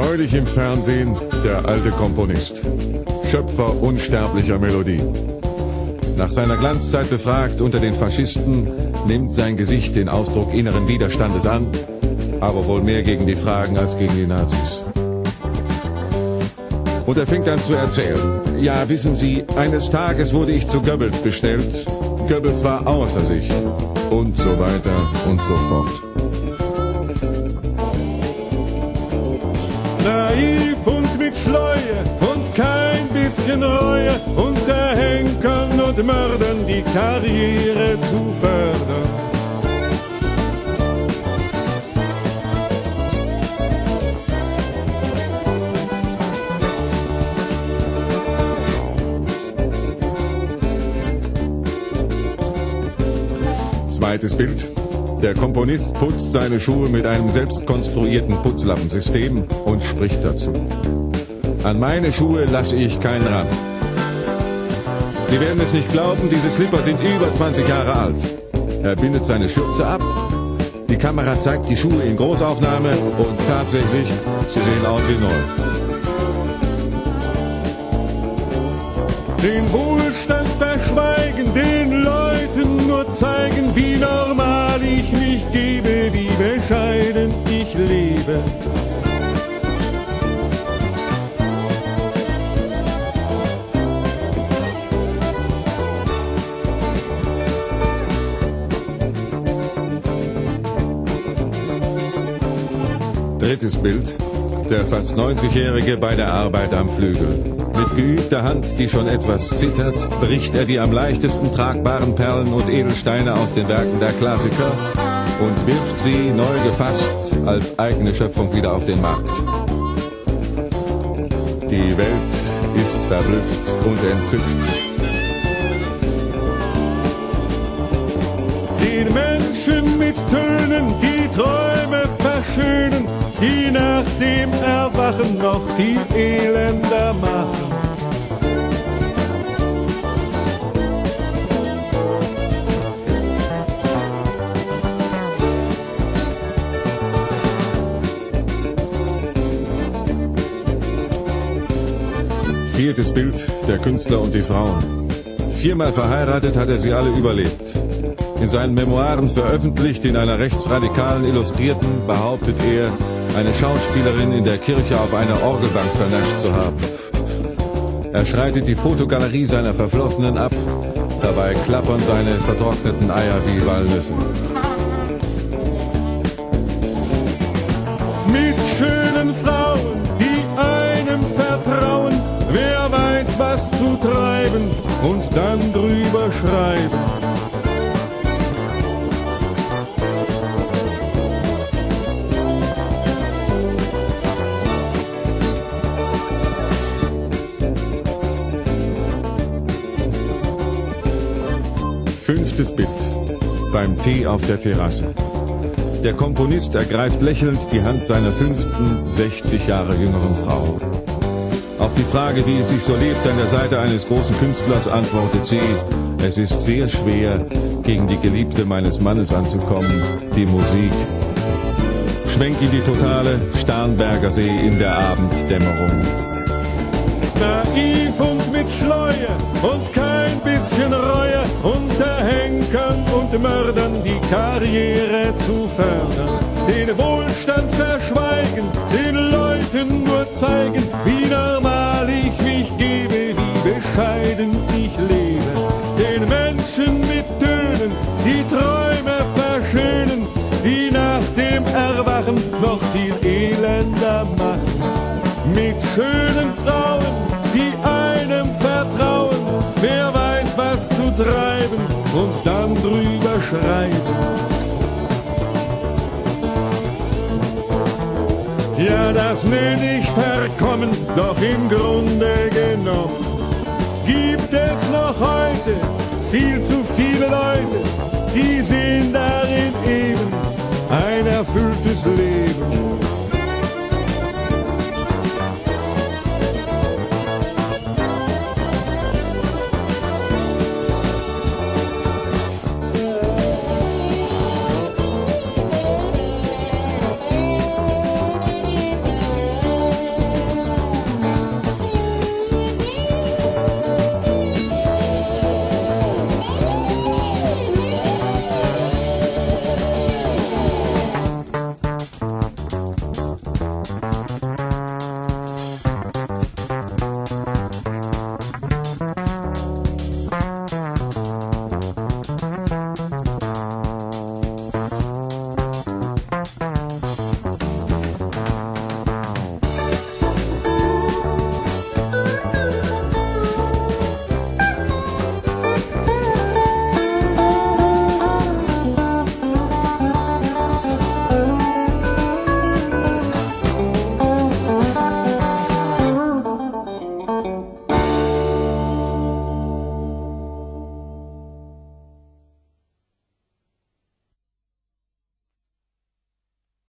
Neulich im Fernsehen der alte Komponist, Schöpfer unsterblicher Melodien. Nach seiner Glanzzeit befragt unter den Faschisten, nimmt sein Gesicht den Ausdruck inneren Widerstandes an, aber wohl mehr gegen die Fragen als gegen die Nazis. Und er fängt an zu erzählen. Ja, wissen Sie, eines Tages wurde ich zu Goebbels bestellt. Goebbels war außer sich. Und so weiter und so fort. Naiv und mit Schleue und kein bisschen Reue, unter Henkern und Mördern die Karriere zu fördern. Zweites Bild. Der Komponist putzt seine Schuhe mit einem selbst konstruierten Putzlappensystem und spricht dazu. An meine Schuhe lasse ich keinen ran. Sie werden es nicht glauben, diese Slipper sind über 20 Jahre alt. Er bindet seine Schürze ab. Die Kamera zeigt die Schuhe in Großaufnahme und tatsächlich, sie sehen aus wie neu. Den Wohlstand verschweigen, den Leuten nur zeigen, wie normal ich mich gebe, wie bescheiden ich lebe. Drittes Bild. Der fast 90-Jährige bei der Arbeit am Flügel. Mit geübter Hand, die schon etwas zittert, bricht er die am leichtesten tragbaren Perlen und Edelsteine aus den Werken der Klassiker und wirft sie, neu gefasst, als eigene Schöpfung wieder auf den Markt. Die Welt ist verblüfft und entzückt. Den Menschen mit Tönen die Träume verschönen, die nach dem Erwachen noch viel elender machen. Viertes Bild, der Künstler und die Frauen. 4-mal verheiratet hat er sie alle überlebt. In seinen Memoiren veröffentlicht in einer rechtsradikalen Illustrierten behauptet er, eine Schauspielerin in der Kirche auf einer Orgelbank vernascht zu haben. Er schreitet die Fotogalerie seiner Verflossenen ab, dabei klappern seine vertrockneten Eier wie Walnüsse. Mit schönen Frauen, die einem vertrauen, wer weiß was zu treiben und dann drüber schreiben. Fünftes Bild. Beim Tee auf der Terrasse. Der Komponist ergreift lächelnd die Hand seiner 5., 60 Jahre jüngeren Frau. Auf die Frage, wie es sich so lebt an der Seite eines großen Künstlers, antwortet sie, es ist sehr schwer, gegen die Geliebte meines Mannes anzukommen, die Musik. Schwenk in die totale Starnberger See in der Abenddämmerung. Naiv und mit Schleue und kein bisschen Reue, unter Henkern und Mördern die Karriere zu fördern. Den Wohlstand verschweigen, den Leuten nur zeigen, wie normal ich mich gebe, wie bescheiden ich lebe. Den Menschen mit Tönen die Träume verschönen, die nach dem Erwachen noch viel elender machen. Mit schönen Frauen, die einem vertrauen, wer weiß was zu treiben und dann drüber schreiben. Ja, das nenn ich verkommen, doch im Grunde genommen gibt es noch heute viel zu viele Leute, die sehen darin eben ein erfülltes Leben.